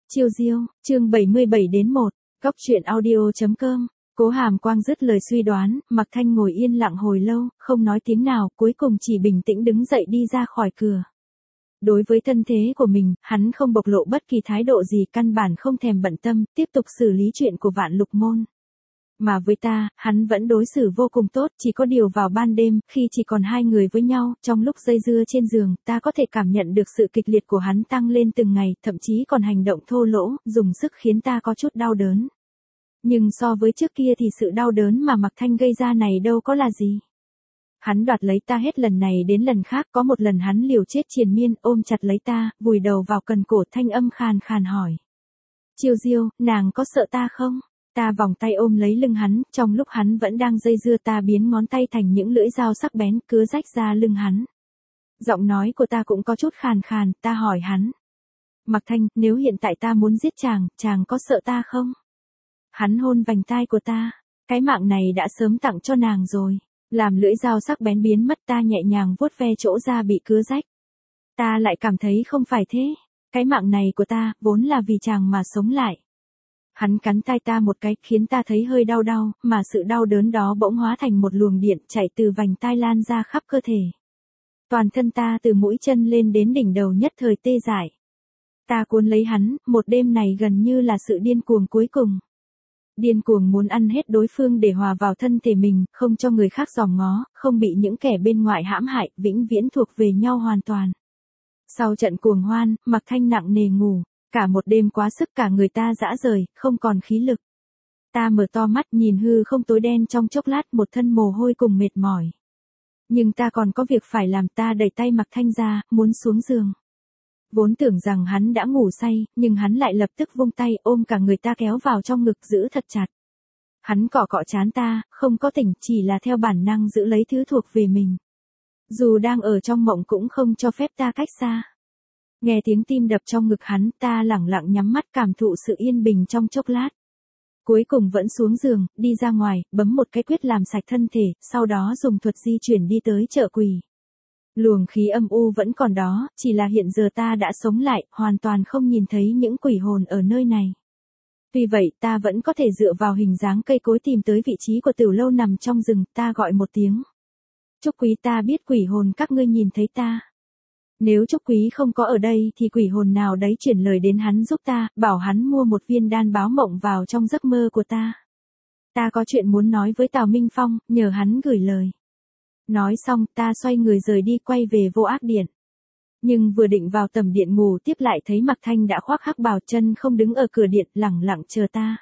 Chiêu diêu, chương 77 đến 1, Góc truyện audio.com. Cố Hàm Quang dứt lời suy đoán, Mạc Thanh ngồi yên lặng hồi lâu, không nói tiếng nào, cuối cùng chỉ bình tĩnh đứng dậy đi ra khỏi cửa. Đối với thân thế của mình, hắn không bộc lộ bất kỳ thái độ gì, căn bản không thèm bận tâm, tiếp tục xử lý chuyện của Vạn Lục Môn. Mà với ta, hắn vẫn đối xử vô cùng tốt, chỉ có điều vào ban đêm, khi chỉ còn hai người với nhau, trong lúc dây dưa trên giường, ta có thể cảm nhận được sự kịch liệt của hắn tăng lên từng ngày, thậm chí còn hành động thô lỗ, dùng sức khiến ta có chút đau đớn. Nhưng so với trước kia thì sự đau đớn mà Mạc Thanh gây ra này đâu có là gì. Hắn đoạt lấy ta hết lần này đến lần khác, có một lần hắn liều chết triền miên, ôm chặt lấy ta, vùi đầu vào cần cổ, thanh âm khàn khàn hỏi. Chiêu diêu, nàng có sợ ta không? Ta vòng tay ôm lấy lưng hắn, trong lúc hắn vẫn đang dây dưa ta biến ngón tay thành những lưỡi dao sắc bén, cứa rách ra lưng hắn. Giọng nói của ta cũng có chút khàn khàn, ta hỏi hắn. Mạc Thanh, nếu hiện tại ta muốn giết chàng có sợ ta không? Hắn hôn vành tai của ta, cái mạng này đã sớm tặng cho nàng rồi. Làm lưỡi dao sắc bén biến mất, ta nhẹ nhàng vuốt ve chỗ da bị cứa rách. Ta lại cảm thấy không phải thế, cái mạng này của ta, vốn là vì chàng mà sống lại. Hắn cắn tai ta một cái, khiến ta thấy hơi đau đau, mà sự đau đớn đó bỗng hóa thành một luồng điện chạy từ vành tai lan ra khắp cơ thể. Toàn thân ta từ mũi chân lên đến đỉnh đầu nhất thời tê dại. Ta cuốn lấy hắn, một đêm này gần như là sự điên cuồng cuối cùng. Điên cuồng muốn ăn hết đối phương để hòa vào thân thể mình, không cho người khác dòm ngó, không bị những kẻ bên ngoài hãm hại, vĩnh viễn thuộc về nhau hoàn toàn. Sau trận cuồng hoan, Mạc Thanh nặng nề ngủ. Cả một đêm quá sức, cả người ta rã rời, không còn khí lực. Ta mở to mắt nhìn hư không tối đen trong chốc lát, một thân mồ hôi cùng mệt mỏi. Nhưng ta còn có việc phải làm, ta đẩy tay Mạc Thanh ra, muốn xuống giường. Vốn tưởng rằng hắn đã ngủ say, nhưng hắn lại lập tức vung tay ôm cả người ta kéo vào trong ngực giữ thật chặt. Hắn cọ cọ trán ta, không có tỉnh, chỉ là theo bản năng giữ lấy thứ thuộc về mình. Dù đang ở trong mộng cũng không cho phép ta cách xa. Nghe tiếng tim đập trong ngực hắn, ta lẳng lặng nhắm mắt cảm thụ sự yên bình trong chốc lát. Cuối cùng vẫn xuống giường, đi ra ngoài, bấm một cái quyết làm sạch thân thể, sau đó dùng thuật di chuyển đi tới chợ quỷ. Luồng khí âm u vẫn còn đó, chỉ là hiện giờ ta đã sống lại, hoàn toàn không nhìn thấy những quỷ hồn ở nơi này. Tuy vậy, ta vẫn có thể dựa vào hình dáng cây cối tìm tới vị trí của tiểu lâu nằm trong rừng, ta gọi một tiếng. Trúc Quý, ta biết quỷ hồn các ngươi nhìn thấy ta. Nếu Trúc Quý không có ở đây thì quỷ hồn nào đấy chuyển lời đến hắn giúp ta, bảo hắn mua một viên đan báo mộng vào trong giấc mơ của ta. Ta có chuyện muốn nói với Tào Minh Phong, nhờ hắn gửi lời. Nói xong, ta xoay người rời đi, quay về Vô Ác Điện. Nhưng vừa định vào tầm điện ngủ tiếp lại thấy Mạc Thanh đã khoác hắc bào, chân không đứng ở cửa điện, lẳng lặng chờ ta.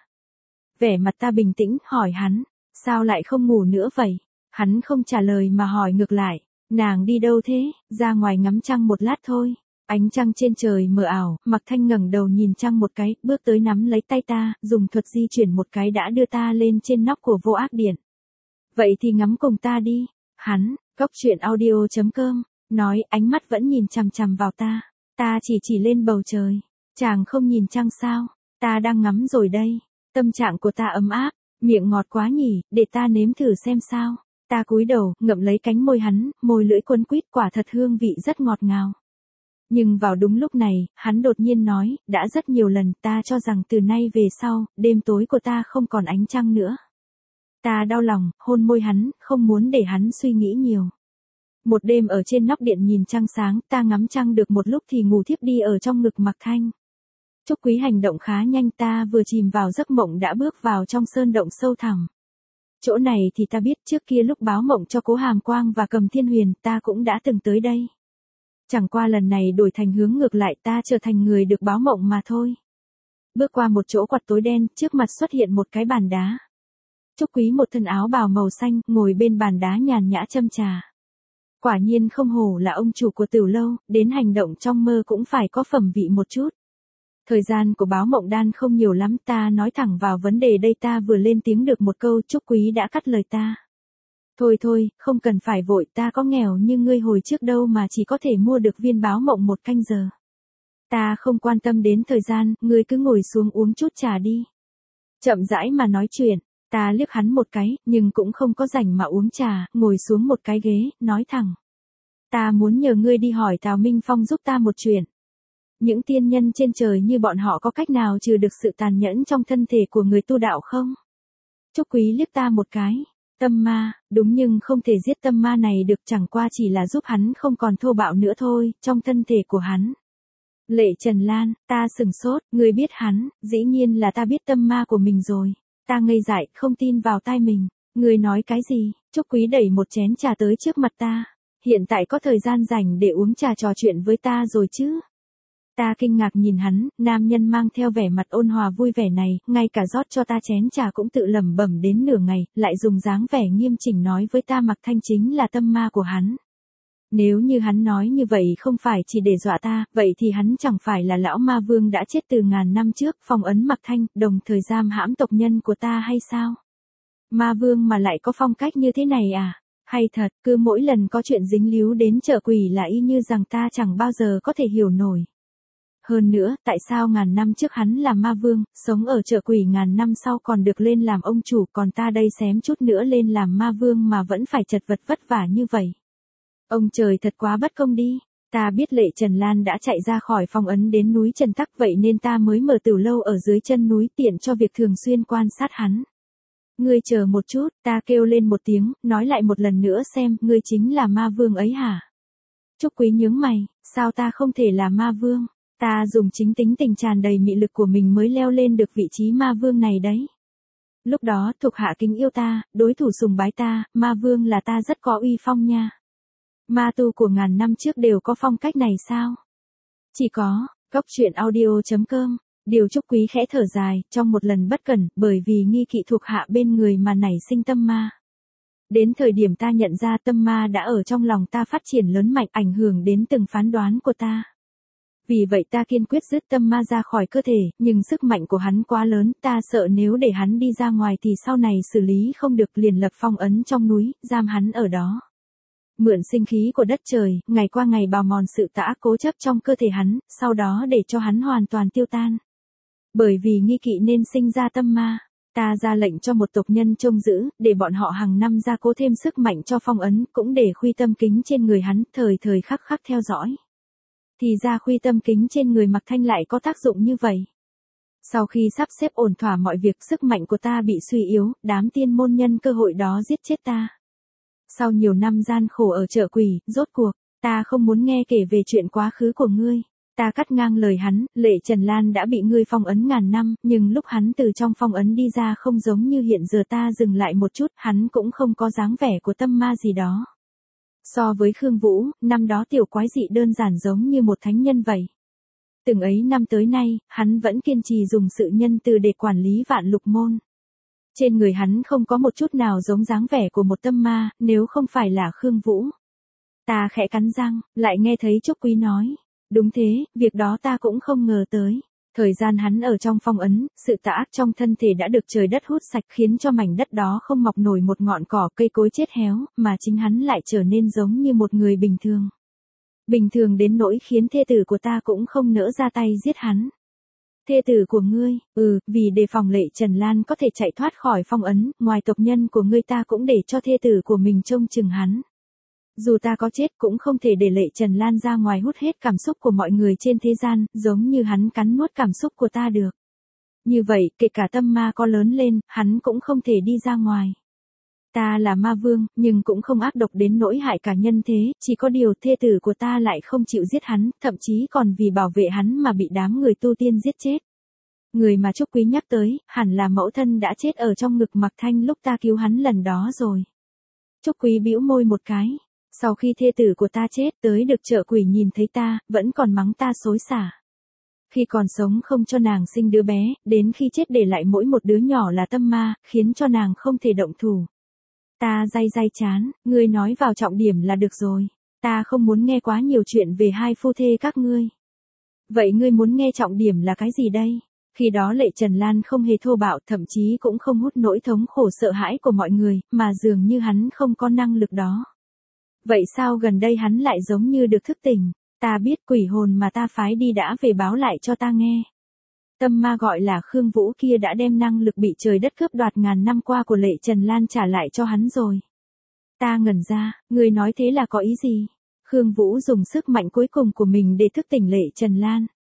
Vẻ mặt ta bình tĩnh, hỏi hắn, sao lại không ngủ nữa vậy? Hắn không trả lời mà hỏi ngược lại. Nàng đi đâu thế? Ra ngoài ngắm trăng một lát thôi. Ánh trăng trên trời mờ ảo, Mạc Thanh ngẩng đầu nhìn trăng một cái, bước tới nắm lấy tay ta, dùng thuật di chuyển một cái đã đưa ta lên trên nóc của Vô Ác Điện. Vậy thì ngắm cùng ta đi. Hắn, Góc truyện audio.com, nói, ánh mắt vẫn nhìn chằm chằm vào ta. Ta chỉ lên bầu trời. Chàng không nhìn trăng sao? Ta đang ngắm rồi đây. Tâm trạng của ta ấm áp, miệng ngọt quá nhỉ, để ta nếm thử xem sao. Ta cúi đầu, ngậm lấy cánh môi hắn, môi lưỡi quấn quýt, quả thật hương vị rất ngọt ngào. Nhưng vào đúng lúc này, hắn đột nhiên nói, đã rất nhiều lần ta cho rằng từ nay về sau, đêm tối của ta không còn ánh trăng nữa. Ta đau lòng, hôn môi hắn, không muốn để hắn suy nghĩ nhiều. Một đêm ở trên nóc điện nhìn trăng sáng, ta ngắm trăng được một lúc thì ngủ thiếp đi ở trong ngực Mạc Thanh. Trúc Quý hành động khá nhanh, ta vừa chìm vào giấc mộng đã bước vào trong sơn động sâu thẳm. Chỗ này thì ta biết, trước kia lúc báo mộng cho Cố Hàm Quang và Cầm Thiên Huyền, ta cũng đã từng tới đây. Chẳng qua lần này đổi thành hướng ngược lại, ta trở thành người được báo mộng mà thôi. Bước qua một chỗ quặt tối đen, trước mặt xuất hiện một cái bàn đá. Trúc Quý một thân áo bào màu xanh, ngồi bên bàn đá nhàn nhã châm trà. Quả nhiên không hổ là ông chủ của tiểu lâu, đến hành động trong mơ cũng phải có phẩm vị một chút. Thời gian của báo mộng đan không nhiều lắm, ta nói thẳng vào vấn đề đây, ta vừa lên tiếng được một câu, Trúc Quý đã cắt lời ta. Thôi, không cần phải vội, ta có nghèo như ngươi hồi trước đâu mà chỉ có thể mua được viên báo mộng một canh giờ. Ta không quan tâm đến thời gian, ngươi cứ ngồi xuống uống chút trà đi. Chậm rãi mà nói chuyện, ta liếc hắn một cái, nhưng cũng không có rảnh mà uống trà, ngồi xuống một cái ghế, nói thẳng. Ta muốn nhờ ngươi đi hỏi Tào Minh Phong giúp ta một chuyện. Những tiên nhân trên trời như bọn họ có cách nào trừ được sự tàn nhẫn trong thân thể của người tu đạo không? Trúc Quý liếc ta một cái. Tâm ma, đúng nhưng không thể giết tâm ma này được, chẳng qua chỉ là giúp hắn không còn thô bạo nữa thôi, trong thân thể của hắn. Lệ Trần Lan, ta sừng sốt, ngươi biết hắn, dĩ nhiên là ta biết tâm ma của mình rồi. Ta ngây dại, không tin vào tai mình. Ngươi nói cái gì? Trúc Quý đẩy một chén trà tới trước mặt ta. Hiện tại có thời gian rảnh để uống trà trò chuyện với ta rồi chứ? Ta kinh ngạc nhìn hắn, nam nhân mang theo vẻ mặt ôn hòa vui vẻ này, ngay cả rót cho ta chén trà cũng tự lẩm bẩm đến nửa ngày, lại dùng dáng vẻ nghiêm chỉnh nói với ta Mạc Thanh chính là tâm ma của hắn. Nếu như hắn nói như vậy không phải chỉ để dọa ta, vậy thì hắn chẳng phải là lão ma vương đã chết từ ngàn năm trước, phong ấn Mạc Thanh, đồng thời giam hãm tộc nhân của ta hay sao? Ma vương mà lại có phong cách như thế này à? Hay thật, cứ mỗi lần có chuyện dính líu đến chợ quỷ là y như rằng ta chẳng bao giờ có thể hiểu nổi. Hơn nữa, tại sao ngàn năm trước hắn là ma vương, sống ở chợ quỷ ngàn năm sau còn được lên làm ông chủ, còn ta đây xém chút nữa lên làm ma vương mà vẫn phải chật vật vất vả như vậy. Ông trời thật quá bất công đi. Ta biết Lệ Trần Lan đã chạy ra khỏi phong ấn đến núi Trần Tắc, vậy nên ta mới mở tửu lâu ở dưới chân núi tiện cho việc thường xuyên quan sát hắn. Ngươi chờ một chút, ta kêu lên một tiếng, nói lại một lần nữa xem, ngươi chính là ma vương ấy hả? Trúc Quý nhướng mày, sao ta không thể là ma vương? Ta dùng chính tính tình tràn đầy mị lực của mình mới leo lên được vị trí ma vương này đấy. Lúc đó thuộc hạ kính yêu ta, đối thủ sùng bái ta, ma vương là ta rất có uy phong nha. Ma tu của ngàn năm trước đều có phong cách này sao? Chỉ có, goctruyện.audio.com. Điều Trúc Quý khẽ thở dài, trong một lần bất cẩn, bởi vì nghi kỵ thuộc hạ bên người mà nảy sinh tâm ma. Đến thời điểm ta nhận ra tâm ma đã ở trong lòng ta phát triển lớn mạnh, ảnh hưởng đến từng phán đoán của ta. Vì vậy ta kiên quyết dứt tâm ma ra khỏi cơ thể, nhưng sức mạnh của hắn quá lớn, ta sợ nếu để hắn đi ra ngoài thì sau này xử lý không được, liền lập phong ấn trong núi, giam hắn ở đó. Mượn sinh khí của đất trời, ngày qua ngày bào mòn sự tà ác cố chấp trong cơ thể hắn, sau đó để cho hắn hoàn toàn tiêu tan. Bởi vì nghi kỵ nên sinh ra tâm ma, ta ra lệnh cho một tộc nhân trông giữ, để bọn họ hàng năm gia cố thêm sức mạnh cho phong ấn, cũng để khuy tâm kính trên người hắn, thời thời khắc khắc theo dõi. Thì ra khuy tâm kính trên người Mạc Thanh lại có tác dụng như vậy. Sau khi sắp xếp ổn thỏa mọi việc, sức mạnh của ta bị suy yếu, đám tiên môn nhân cơ hội đó giết chết ta. Sau nhiều năm gian khổ ở chợ quỷ, rốt cuộc, ta không muốn nghe kể về chuyện quá khứ của ngươi. Ta cắt ngang lời hắn, Lệ Trần Lan đã bị ngươi phong ấn ngàn năm, nhưng lúc hắn từ trong phong ấn đi ra không giống như hiện giờ. Ta dừng lại một chút, hắn cũng không có dáng vẻ của tâm ma gì đó. So với Khương Vũ, năm đó tiểu quái dị đơn giản giống như một thánh nhân vậy. Từng ấy năm tới nay, hắn vẫn kiên trì dùng sự nhân từ để quản lý vạn lục môn. Trên người hắn không có một chút nào giống dáng vẻ của một tâm ma, nếu không phải là Khương Vũ. Ta khẽ cắn răng, lại nghe thấy Trúc Quý nói. Đúng thế, việc đó ta cũng không ngờ tới. Thời gian hắn ở trong phong ấn, sự tà ác trong thân thể đã được trời đất hút sạch, khiến cho mảnh đất đó không mọc nổi một ngọn cỏ, cây cối chết héo, mà chính hắn lại trở nên giống như một người bình thường. Bình thường đến nỗi khiến thê tử của ta cũng không nỡ ra tay giết hắn. Thê tử của ngươi, vì đề phòng Lệ Trần Lan có thể chạy thoát khỏi phong ấn, ngoài tộc nhân của ngươi ta cũng để cho thê tử của mình trông chừng hắn. Dù ta có chết cũng không thể để Lệ Trần Lan ra ngoài hút hết cảm xúc của mọi người trên thế gian, giống như hắn cắn nuốt cảm xúc của ta được. Như vậy, kể cả tâm ma có lớn lên, hắn cũng không thể đi ra ngoài. Ta là ma vương, nhưng cũng không ác độc đến nỗi hại cả nhân thế, chỉ có điều thê tử của ta lại không chịu giết hắn, thậm chí còn vì bảo vệ hắn mà bị đám người tu tiên giết chết. Người mà Trúc Quý nhắc tới, hẳn là mẫu thân đã chết ở trong ngực Mạc Thanh lúc ta cứu hắn lần đó rồi. Trúc Quý bĩu môi một cái. Sau khi thê tử của ta chết, tới được chợ quỷ nhìn thấy ta, vẫn còn mắng ta xối xả. Khi còn sống không cho nàng sinh đứa bé, đến khi chết để lại mỗi một đứa nhỏ là tâm ma, khiến cho nàng không thể động thủ. Ta day chán, ngươi nói vào trọng điểm là được rồi. Ta không muốn nghe quá nhiều chuyện về hai phu thê các ngươi. Vậy ngươi muốn nghe trọng điểm là cái gì đây? Khi đó Lệ Trần Lan không hề thô bạo, thậm chí cũng không hút nỗi thống khổ sợ hãi của mọi người, mà dường như hắn không có năng lực đó. Vậy sao gần đây hắn lại giống như được thức tỉnh? Ta biết quỷ hồn mà ta phái đi đã về báo lại cho ta nghe. Tâm ma gọi là Khương Vũ kia đã đem năng lực bị trời đất cướp đoạt ngàn năm qua của Lệ Trần Lan trả lại cho hắn rồi. Ta ngẩn ra, người nói thế là có ý gì? Khương Vũ dùng sức mạnh cuối cùng của mình để thức tỉnh Lệ Trần Lan.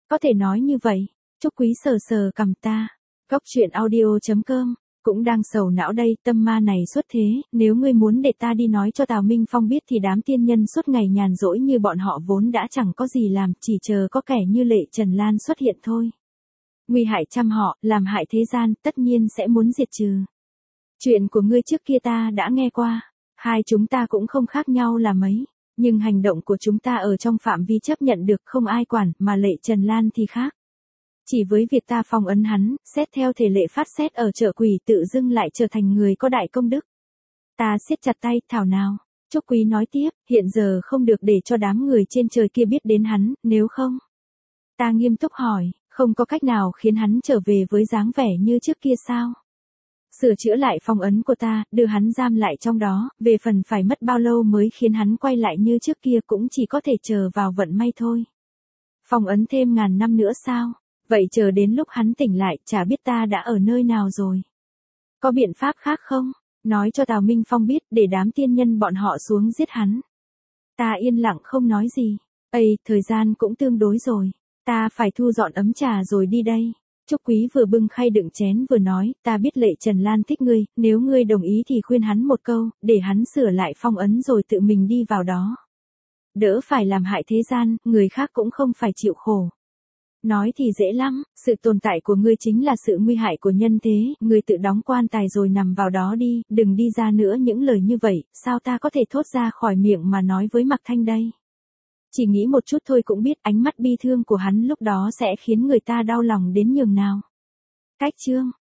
Có thể nói như vậy. Trúc Quý sờ sờ cằm ta. Góc chuyện audio.com. Cũng đang sầu não đây, tâm ma này xuất thế, nếu ngươi muốn để ta đi nói cho Tào Minh Phong biết thì đám tiên nhân suốt ngày nhàn rỗi như bọn họ vốn đã chẳng có gì làm, chỉ chờ có kẻ như Lệ Trần Lan xuất hiện thôi. Nguy hại trăm họ, làm hại thế gian, tất nhiên sẽ muốn diệt trừ. Chuyện của ngươi trước kia ta đã nghe qua, hai chúng ta cũng không khác nhau là mấy, nhưng hành động của chúng ta ở trong phạm vi chấp nhận được không ai quản, mà Lệ Trần Lan thì khác. Chỉ với việc ta phong ấn hắn, xét theo thể lệ phát xét ở chợ quỷ tự dưng lại trở thành người có đại công đức. Ta siết chặt tay, thảo nào. Trúc Quý nói tiếp, hiện giờ không được để cho đám người trên trời kia biết đến hắn, nếu không. Ta nghiêm túc hỏi, không có cách nào khiến hắn trở về với dáng vẻ như trước kia sao? Sửa chữa lại phong ấn của ta, đưa hắn giam lại trong đó, về phần phải mất bao lâu mới khiến hắn quay lại như trước kia cũng chỉ có thể chờ vào vận may thôi. Phong ấn thêm ngàn năm nữa sao? Vậy chờ đến lúc hắn tỉnh lại, chả biết ta đã ở nơi nào rồi. Có biện pháp khác không? Nói cho Tào Minh Phong biết để đám tiên nhân bọn họ xuống giết hắn. Ta yên lặng không nói gì. Ây, thời gian cũng tương đối rồi. Ta phải thu dọn ấm trà rồi đi đây. Trúc Quý vừa bưng khay đựng chén vừa nói, ta biết Lệ Trần Lan thích ngươi, nếu ngươi đồng ý thì khuyên hắn một câu, để hắn sửa lại phong ấn rồi tự mình đi vào đó. Đỡ phải làm hại thế gian, người khác cũng không phải chịu khổ. Nói thì dễ lắm, sự tồn tại của ngươi chính là sự nguy hại của nhân thế, ngươi tự đóng quan tài rồi nằm vào đó đi, đừng đi ra nữa những lời như vậy, sao ta có thể thốt ra khỏi miệng mà nói với Mạc Thanh đây. Chỉ nghĩ một chút thôi cũng biết ánh mắt bi thương của hắn lúc đó sẽ khiến người ta đau lòng đến nhường nào. Cách chương